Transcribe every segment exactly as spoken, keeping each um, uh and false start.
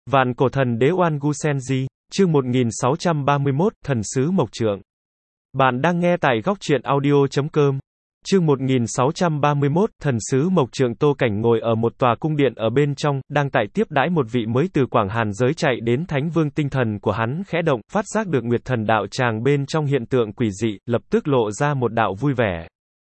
Vạn cổ thần đế Oan Gu Senji, chương một nghìn sáu trăm ba mươi mốt, thần sứ Mộc Trượng. Bạn đang nghe tại góc truyện audio chấm com. Chương một nghìn sáu trăm ba mươi mốt, thần sứ Mộc Trượng. Tô Cảnh ngồi ở một tòa cung điện ở bên trong, đang tại tiếp đãi một vị mới từ Quảng Hàn giới chạy đến Thánh Vương. Tinh thần của hắn khẽ động, phát giác được Nguyệt Thần đạo tràng bên trong hiện tượng quỷ dị, lập tức lộ ra một đạo vui vẻ.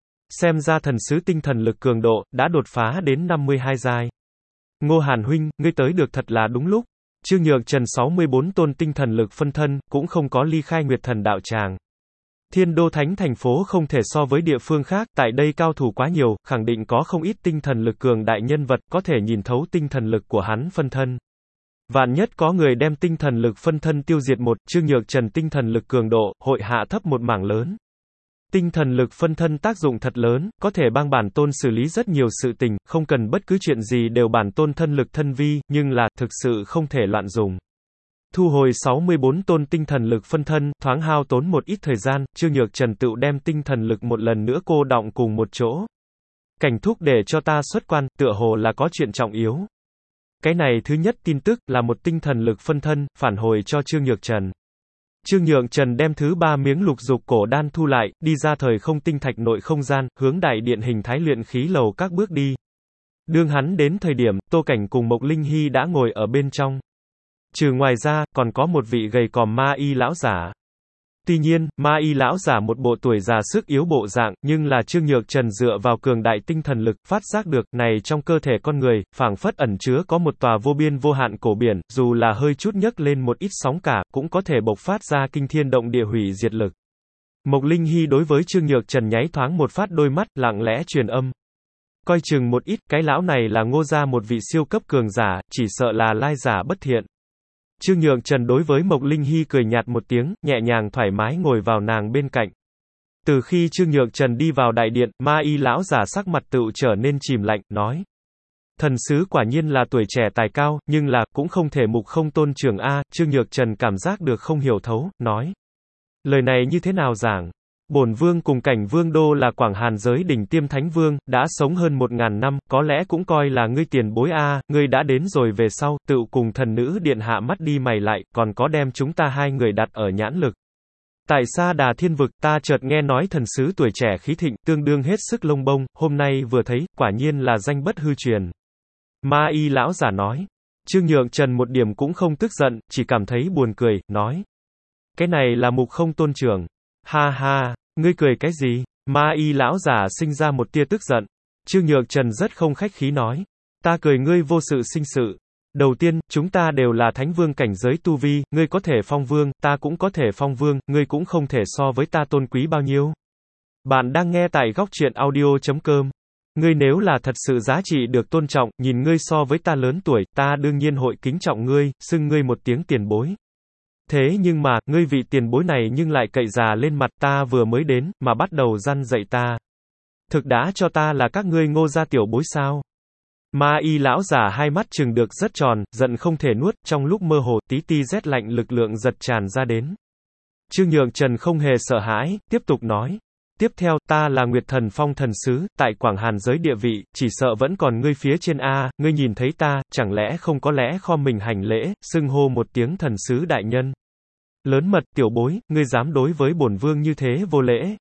Xem ra thần sứ tinh thần lực cường độ đã đột phá đến năm mươi hai giai. Ngô Hàn huynh, ngươi tới được thật là đúng lúc. Trương Nhược Trần sáu mươi bốn tôn tinh thần lực phân thân, cũng không có ly khai Nguyệt Thần đạo tràng. Thiên Đô Thánh thành phố không thể so với địa phương khác, tại đây cao thủ quá nhiều, khẳng định có không ít tinh thần lực cường đại nhân vật, có thể nhìn thấu tinh thần lực của hắn phân thân. Vạn nhất có người đem tinh thần lực phân thân tiêu diệt một, Trương Nhược Trần tinh thần lực cường độ, hội hạ thấp một mảng lớn. Tinh thần lực phân thân tác dụng thật lớn, có thể帮bản tôn xử lý rất nhiều sự tình, không cần bất cứ chuyện gì đều bản tôn thân lực thân vi, nhưng là, thực sự không thể loạn dùng. Thu hồi sáu mươi bốn tôn tinh thần lực phân thân, thoáng hao tốn một ít thời gian, Trương Nhược Trần tự đem tinh thần lực một lần nữa cô đọng cùng một chỗ. Cảnh thúc để cho ta xuất quan, tựa hồ là có chuyện trọng yếu. Cái này thứ nhất tin tức, là một tinh thần lực phân thân, phản hồi cho Trương Nhược Trần. Trương Nhược Trần đem thứ ba miếng lục dục cổ đan thu lại, đi ra thời không tinh thạch nội không gian, hướng đại điện hình thái luyện khí lầu các bước đi. Đương hắn đến thời điểm, Tô Cảnh cùng Mộc Linh Hy đã ngồi ở bên trong. Trừ ngoài ra, còn có một vị gầy còm ma y lão giả. Tuy nhiên, ma y lão giả một bộ tuổi già sức yếu bộ dạng, nhưng là Trương Nhược Trần dựa vào cường đại tinh thần lực, phát giác được, này trong cơ thể con người, phảng phất ẩn chứa có một tòa vô biên vô hạn cổ biển, dù là hơi chút nhấc lên một ít sóng cả, cũng có thể bộc phát ra kinh thiên động địa hủy diệt lực. Mộc Linh Hy đối với Trương Nhược Trần nháy thoáng một phát đôi mắt, lặng lẽ truyền âm. Coi chừng một ít, cái lão này là Ngô gia một vị siêu cấp cường giả, chỉ sợ là lai giả bất thiện. Trương Nhược Trần đối với Mộc Linh Hy cười nhạt một tiếng, nhẹ nhàng thoải mái ngồi vào nàng bên cạnh. Từ khi Trương Nhược Trần đi vào đại điện, ma y lão giả sắc mặt tựu trở nên chìm lạnh, nói. Thần sứ quả nhiên là tuổi trẻ tài cao, nhưng là, cũng không thể mục không tôn trưởng A. Trương Nhược Trần cảm giác được không hiểu thấu, nói. Lời này như thế nào giảng? Bổn vương cùng Cảnh Vương Đô là Quảng Hàn giới đỉnh tiêm thánh vương, đã sống hơn một ngàn năm, có lẽ cũng coi là ngươi tiền bối a, ngươi đã đến rồi về sau, tự cùng thần nữ điện hạ mắt đi mày lại, còn có đem chúng ta hai người đặt ở nhãn lực. Tại Sa Đà Thiên vực, ta chợt nghe nói thần sứ tuổi trẻ khí thịnh, tương đương hết sức lông bông, hôm nay vừa thấy, quả nhiên là danh bất hư truyền. Ma y lão giả nói. Trương Nhược Trần một điểm cũng không tức giận, chỉ cảm thấy buồn cười, nói. Cái này là mục không tôn trưởng. Ha ha, ngươi cười cái gì? Ma y lão giả sinh ra một tia tức giận. Trương Nhược Trần rất không khách khí nói. Ta cười ngươi vô sự sinh sự. Đầu tiên, chúng ta đều là thánh vương cảnh giới tu vi, ngươi có thể phong vương, ta cũng có thể phong vương, ngươi cũng không thể so với ta tôn quý bao nhiêu. Bạn đang nghe tại góc truyện audio chấm com. Ngươi nếu là thật sự giá trị được tôn trọng, nhìn ngươi so với ta lớn tuổi, ta đương nhiên hội kính trọng ngươi, xưng ngươi một tiếng tiền bối. Thế nhưng mà, ngươi vị tiền bối này nhưng lại cậy già lên mặt ta vừa mới đến, mà bắt đầu răn dạy ta. Thực đã cho ta là các ngươi Ngô gia tiểu bối sao? Ma y lão giả hai mắt trừng được rất tròn, giận không thể nuốt, trong lúc mơ hồ, tí ti rét lạnh lực lượng giật tràn ra đến. Trương Nhược Trần không hề sợ hãi, tiếp tục nói. Tiếp theo, ta là Nguyệt Thần Phong thần sứ, tại Quảng Hàn giới địa vị, chỉ sợ vẫn còn ngươi phía trên A, ngươi nhìn thấy ta, chẳng lẽ không có lẽ khom mình hành lễ, xưng hô một tiếng thần sứ đại nhân. Lớn mật, tiểu bối, ngươi dám đối với bổn vương như thế vô lễ.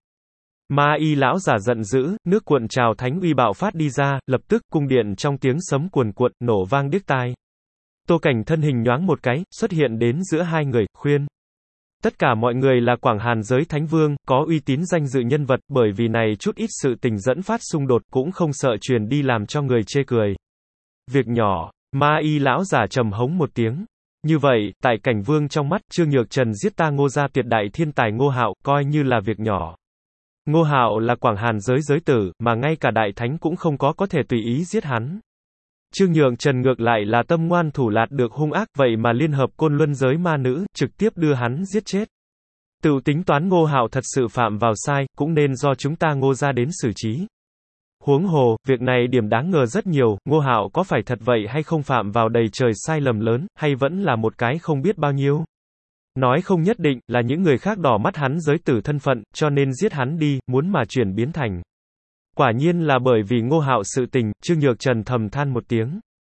Ma y lão giả giận dữ, nước cuộn trào thánh uy bạo phát đi ra, lập tức, cung điện trong tiếng sấm cuồn cuộn, nổ vang điếc tai. Tô Cảnh thân hình nhoáng một cái, xuất hiện đến giữa hai người, khuyên. Tất cả mọi người là Quảng Hàn giới thánh vương, có uy tín danh dự nhân vật, bởi vì này chút ít sự tình dẫn phát xung đột, cũng không sợ truyền đi làm cho người chê cười. Việc nhỏ, ma y lão giả trầm hống một tiếng. Như vậy, tại Cảnh Vương trong mắt, Trương Nhược Trần giết ta Ngô gia tuyệt đại thiên tài Ngô Hạo, coi như là việc nhỏ. Ngô Hạo là Quảng Hàn giới giới tử, mà ngay cả đại thánh cũng không có có thể tùy ý giết hắn. Trương Nhược Trần ngược lại là tâm ngoan thủ lạt được hung ác, vậy mà liên hợp Côn Luân giới ma nữ, trực tiếp đưa hắn giết chết. Tự tính toán Ngô Hạo thật sự phạm vào sai, cũng nên do chúng ta Ngô gia đến xử trí. Huống hồ, việc này điểm đáng ngờ rất nhiều, Ngô Hạo có phải thật vậy hay không phạm vào đầy trời sai lầm lớn, hay vẫn là một cái không biết bao nhiêu. Nói không nhất định, là những người khác đỏ mắt hắn giới tử thân phận, cho nên giết hắn đi, muốn mà chuyển biến thành. Quả nhiên là bởi vì Ngô Hạo sự tình, Trương Nhược Trần thầm than một tiếng.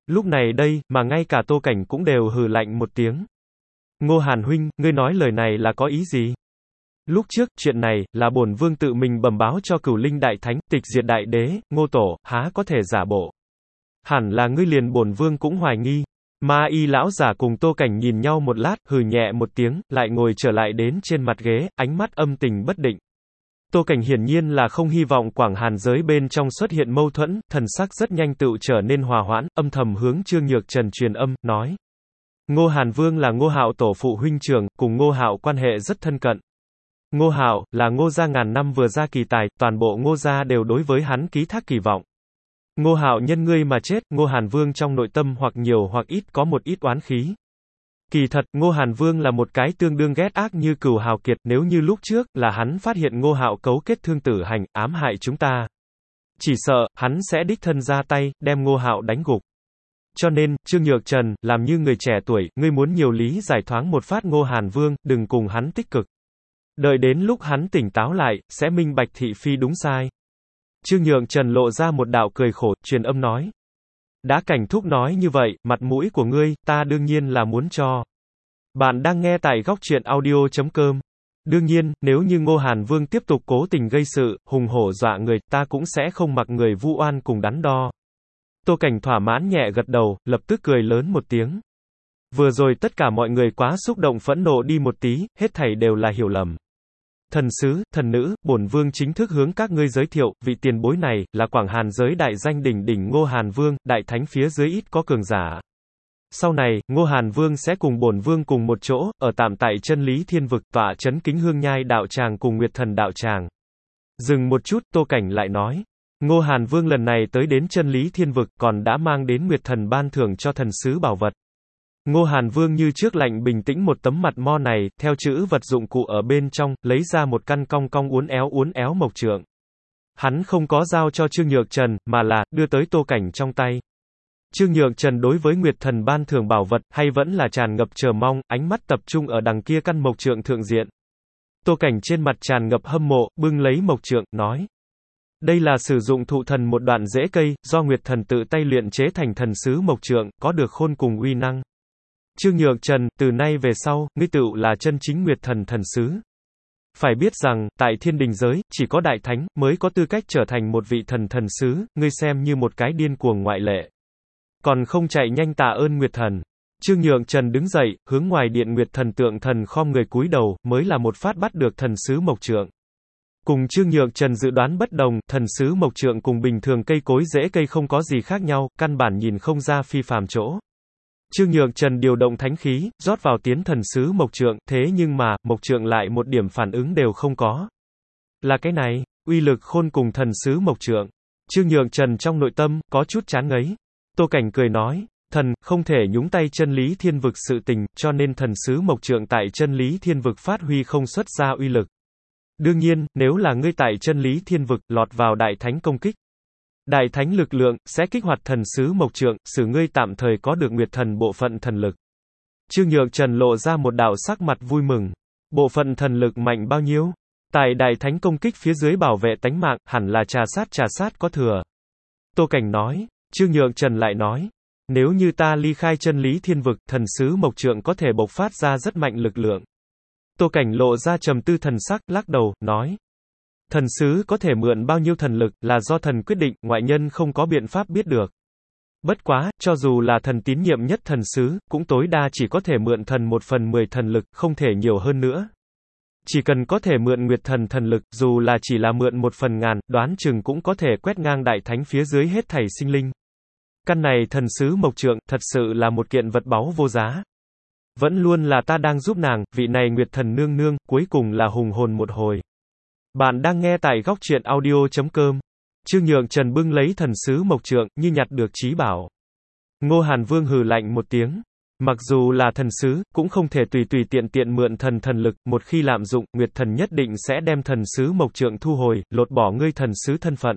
Lúc này đây, mà ngay cả Tô Cảnh cũng đều hừ lạnh một tiếng. Ngô Hàn huynh, ngươi nói lời này là có ý gì? Lúc trước, chuyện này, là bổn vương tự mình bẩm báo cho Cửu Linh Đại Thánh, tịch diệt đại đế, Ngô Tổ, há có thể giả bộ. Hẳn là ngươi liền bổn vương cũng hoài nghi. Ma y lão giả cùng Tô Cảnh nhìn nhau một lát, hừ nhẹ một tiếng, lại ngồi trở lại đến trên mặt ghế, ánh mắt âm tình bất định. Tô Cảnh hiển nhiên là không hy vọng Quảng Hàn giới bên trong xuất hiện mâu thuẫn, thần sắc rất nhanh tựu trở nên hòa hoãn, âm thầm hướng Trương Nhược Trần truyền âm, nói. Ngô Hàn Vương là Ngô Hạo tổ phụ huynh trưởng, cùng Ngô Hạo quan hệ rất thân cận. Ngô Hạo, là Ngô gia ngàn năm vừa ra kỳ tài, toàn bộ Ngô gia đều đối với hắn ký thác kỳ vọng. Ngô Hạo nhân ngươi mà chết, Ngô Hàn Vương trong nội tâm hoặc nhiều hoặc ít có một ít oán khí. Kỳ thật, Ngô Hàn Vương là một cái tương đương ghét ác như cừu hào kiệt, nếu như lúc trước, là hắn phát hiện Ngô Hạo cấu kết thương tử hành, ám hại chúng ta. Chỉ sợ, hắn sẽ đích thân ra tay, đem Ngô Hạo đánh gục. Cho nên, Trương Nhược Trần, làm như người trẻ tuổi, ngươi muốn nhiều lý giải thoáng một phát Ngô Hàn Vương, đừng cùng hắn tích cực. Đợi đến lúc hắn tỉnh táo lại, sẽ minh bạch thị phi đúng sai. Trương Nhược Trần lộ ra một đạo cười khổ, truyền âm nói. Đã Cảnh thúc nói như vậy, mặt mũi của ngươi, ta đương nhiên là muốn cho. Bạn đang nghe tại góc truyện audio chấm com. Đương nhiên, nếu như Ngô Hàn Vương tiếp tục cố tình gây sự, hùng hổ dọa người, ta cũng sẽ không mặc người vu oan cùng đắn đo. Tô Cảnh thỏa mãn nhẹ gật đầu, lập tức cười lớn một tiếng. Vừa rồi tất cả mọi người quá xúc động phẫn nộ đi một tí, hết thảy đều là hiểu lầm. Thần sứ, thần nữ, bổn vương chính thức hướng các ngươi giới thiệu, vị tiền bối này, là Quảng Hàn giới đại danh đỉnh đỉnh Ngô Hàn Vương, đại thánh phía dưới ít có cường giả. Sau này, Ngô Hàn Vương sẽ cùng bổn vương cùng một chỗ, ở tạm tại chân lý thiên vực, tọa chấn Kính Hương Nhai đạo tràng cùng Nguyệt Thần đạo tràng. Dừng một chút, Tô Cảnh lại nói. Ngô Hàn Vương lần này tới đến chân lý thiên vực, còn đã mang đến Nguyệt Thần ban thưởng cho thần sứ bảo vật. Ngô Hàn Vương như trước lạnh bình tĩnh một tấm mặt mo này, theo chữ vật dụng cụ ở bên trong, lấy ra một căn cong cong uốn éo uốn éo mộc trượng. Hắn không có giao cho Trương Nhược Trần, mà là, đưa tới Tô Cảnh trong tay. Trương Nhược Trần đối với Nguyệt Thần ban thưởng bảo vật, hay vẫn là tràn ngập chờ mong, ánh mắt tập trung ở đằng kia căn mộc trượng thượng diện. Tô Cảnh trên mặt tràn ngập hâm mộ, bưng lấy mộc trượng, nói. Đây là sử dụng thụ thần một đoạn rễ cây, do Nguyệt Thần tự tay luyện chế thành thần sứ mộc trượng, có được khôn cùng uy năng. Trương Nhược Trần, từ nay về sau, ngươi tựu là chân chính Nguyệt Thần thần sứ. Phải biết rằng, tại thiên đình giới, chỉ có đại thánh, mới có tư cách trở thành một vị thần thần sứ, ngươi xem như một cái điên cuồng ngoại lệ. Còn không chạy nhanh tạ ơn Nguyệt Thần. Trương Nhược Trần đứng dậy, hướng ngoài điện Nguyệt Thần tượng thần khom người cúi đầu, mới là một phát bắt được thần sứ mộc trượng. Cùng Trương Nhược Trần dự đoán bất đồng, thần sứ mộc trượng cùng bình thường cây cối rễ cây không có gì khác nhau, căn bản nhìn không ra phi phàm chỗ. Trương Nhược Trần điều động thánh khí, rót vào tiến thần sứ mộc trượng, thế nhưng mà, mộc trượng lại một điểm phản ứng đều không có. Là cái này, uy lực khôn cùng thần sứ mộc trượng. Trương Nhược Trần trong nội tâm, có chút chán ngấy. Tô Cảnh cười nói, thần, không thể nhúng tay chân lý thiên vực sự tình, cho nên thần sứ mộc trượng tại chân lý thiên vực phát huy không xuất ra uy lực. Đương nhiên, nếu là ngươi tại chân lý thiên vực, lọt vào đại thánh công kích. Đại thánh lực lượng, sẽ kích hoạt thần sứ mộc trượng,使ngươi tạm thời có được Nguyệt Thần bộ phận thần lực. Trương Nhược Trần lộ ra một đạo sắc mặt vui mừng. Bộ phận thần lực mạnh bao nhiêu? Tại đại thánh công kích phía dưới bảo vệ tánh mạng, hẳn là trà sát trà sát có thừa. Tô Cảnh nói, Trương Nhược Trần lại nói, nếu như ta ly khai chân lý thiên vực, thần sứ mộc trượng có thể bộc phát ra rất mạnh lực lượng. Tô Cảnh lộ ra trầm tư thần sắc, lắc đầu, nói. Thần sứ có thể mượn bao nhiêu thần lực, là do thần quyết định, ngoại nhân không có biện pháp biết được. Bất quá, cho dù là thần tín nhiệm nhất thần sứ, cũng tối đa chỉ có thể mượn thần một phần mười thần lực, không thể nhiều hơn nữa. Chỉ cần có thể mượn Nguyệt Thần thần lực, dù là chỉ là mượn một phần ngàn, đoán chừng cũng có thể quét ngang đại thánh phía dưới hết thảy sinh linh. Căn này thần sứ mộc trượng, thật sự là một kiện vật báu vô giá. Vẫn luôn là ta đang giúp nàng, vị này Nguyệt Thần nương nương, cuối cùng là hùng hồn một hồi. Bạn đang nghe tại góc truyện audio chấm com. Trương Nhược Trần bưng lấy thần sứ mộc trượng, như nhặt được trí bảo. Ngô Hàn Vương hừ lạnh một tiếng. Mặc dù là thần sứ, cũng không thể tùy tùy tiện tiện mượn thần thần lực, một khi lạm dụng, Nguyệt Thần nhất định sẽ đem thần sứ mộc trượng thu hồi, lột bỏ ngươi thần sứ thân phận.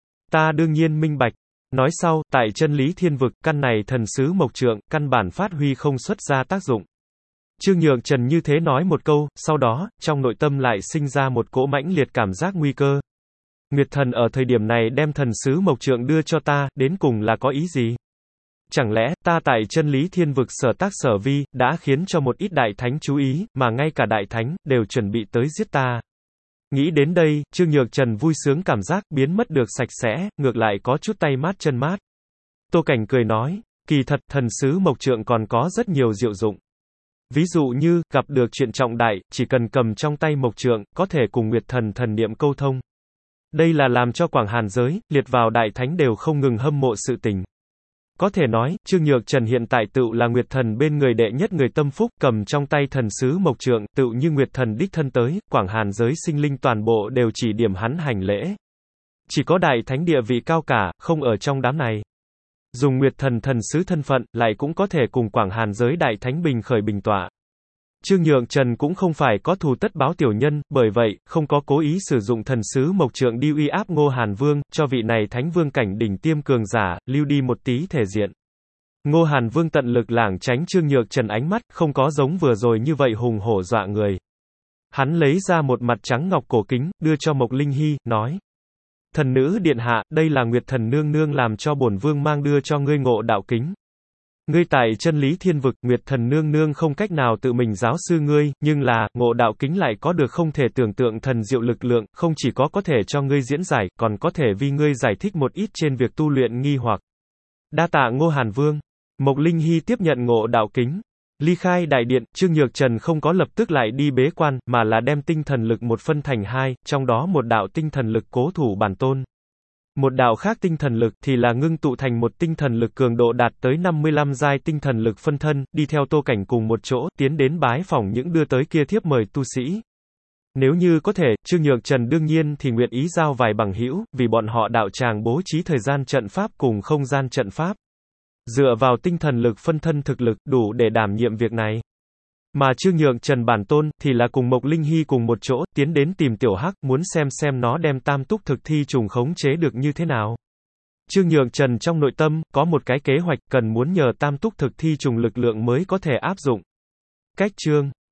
Ta đương nhiên minh bạch. Nói sau, tại chân lý thiên vực, căn này thần sứ mộc trượng, căn bản phát huy không xuất ra tác dụng. Trương Nhược Trần như thế nói một câu, sau đó, trong nội tâm lại sinh ra một cỗ mãnh liệt cảm giác nguy cơ. Nguyệt Thần ở thời điểm này đem thần sứ mộc trượng đưa cho ta, đến cùng là có ý gì? Chẳng lẽ, ta tại chân lý thiên vực sở tác sở vi, đã khiến cho một ít đại thánh chú ý, mà ngay cả đại thánh, đều chuẩn bị tới giết ta. Nghĩ đến đây, Trương Nhược Trần vui sướng cảm giác, biến mất được sạch sẽ, ngược lại có chút tay mát chân mát. Tô Cảnh cười nói, kỳ thật, thần sứ mộc trượng còn có rất nhiều diệu dụng. Ví dụ như, gặp được chuyện trọng đại, chỉ cần cầm trong tay mộc trượng, có thể cùng Nguyệt Thần thần niệm câu thông. Đây là làm cho Quảng Hàn giới, liệt vào đại thánh đều không ngừng hâm mộ sự tình. Có thể nói, Trương Nhược Trần hiện tại tựu là Nguyệt Thần bên người đệ nhất người tâm phúc, cầm trong tay thần sứ mộc trượng, tựu như Nguyệt Thần đích thân tới, Quảng Hàn giới sinh linh toàn bộ đều chỉ điểm hắn hành lễ. Chỉ có đại thánh địa vị cao cả, không ở trong đám này. Dùng Nguyệt Thần thần sứ thân phận, lại cũng có thể cùng Quảng Hàn giới đại thánh bình khởi bình tọa. Trương Nhược Trần cũng không phải có thù tất báo tiểu nhân, bởi vậy, không có cố ý sử dụng thần sứ mộc trượng đi uy áp Ngô Hàn Vương, cho vị này thánh vương cảnh đỉnh tiêm cường giả, lưu đi một tí thể diện. Ngô Hàn Vương tận lực lảng tránh Trương Nhược Trần ánh mắt, không có giống vừa rồi như vậy hùng hổ dọa người. Hắn lấy ra một mặt trắng ngọc cổ kính, đưa cho Mộc Linh Hy, nói. Thần nữ điện hạ, đây là Nguyệt Thần nương nương làm cho bổn vương mang đưa cho ngươi ngộ đạo kính. Ngươi tại chân lý thiên vực, Nguyệt Thần nương nương không cách nào tự mình giáo sư ngươi, nhưng là, ngộ đạo kính lại có được không thể tưởng tượng thần diệu lực lượng, không chỉ có có thể cho ngươi diễn giải, còn có thể vì ngươi giải thích một ít trên việc tu luyện nghi hoặc. Đa tạ Ngô Hàn Vương. Mộc Linh Hy tiếp nhận ngộ đạo kính. Ly khai đại điện, Trương Nhược Trần không có lập tức lại đi bế quan, mà là đem tinh thần lực một phân thành hai, trong đó một đạo tinh thần lực cố thủ bản tôn. Một đạo khác tinh thần lực thì là ngưng tụ thành một tinh thần lực cường độ đạt tới năm mươi lăm giai tinh thần lực phân thân, đi theo Tô Cảnh cùng một chỗ, tiến đến bái phỏng những đưa tới kia thiếp mời tu sĩ. Nếu như có thể, Trương Nhược Trần đương nhiên thì nguyện ý giao vài bằng hữu, vì bọn họ đạo tràng bố trí thời gian trận pháp cùng không gian trận pháp. Dựa vào tinh thần lực phân thân thực lực, đủ để đảm nhiệm việc này. Mà Trương Nhược Trần bản tôn, thì là cùng Mộc Linh Hy cùng một chỗ, tiến đến tìm tiểu hắc, muốn xem xem nó đem tam túc thực thi trùng khống chế được như thế nào. Trương Nhược Trần trong nội tâm, có một cái kế hoạch, cần muốn nhờ tam túc thực thi trùng lực lượng mới có thể áp dụng. Cách chương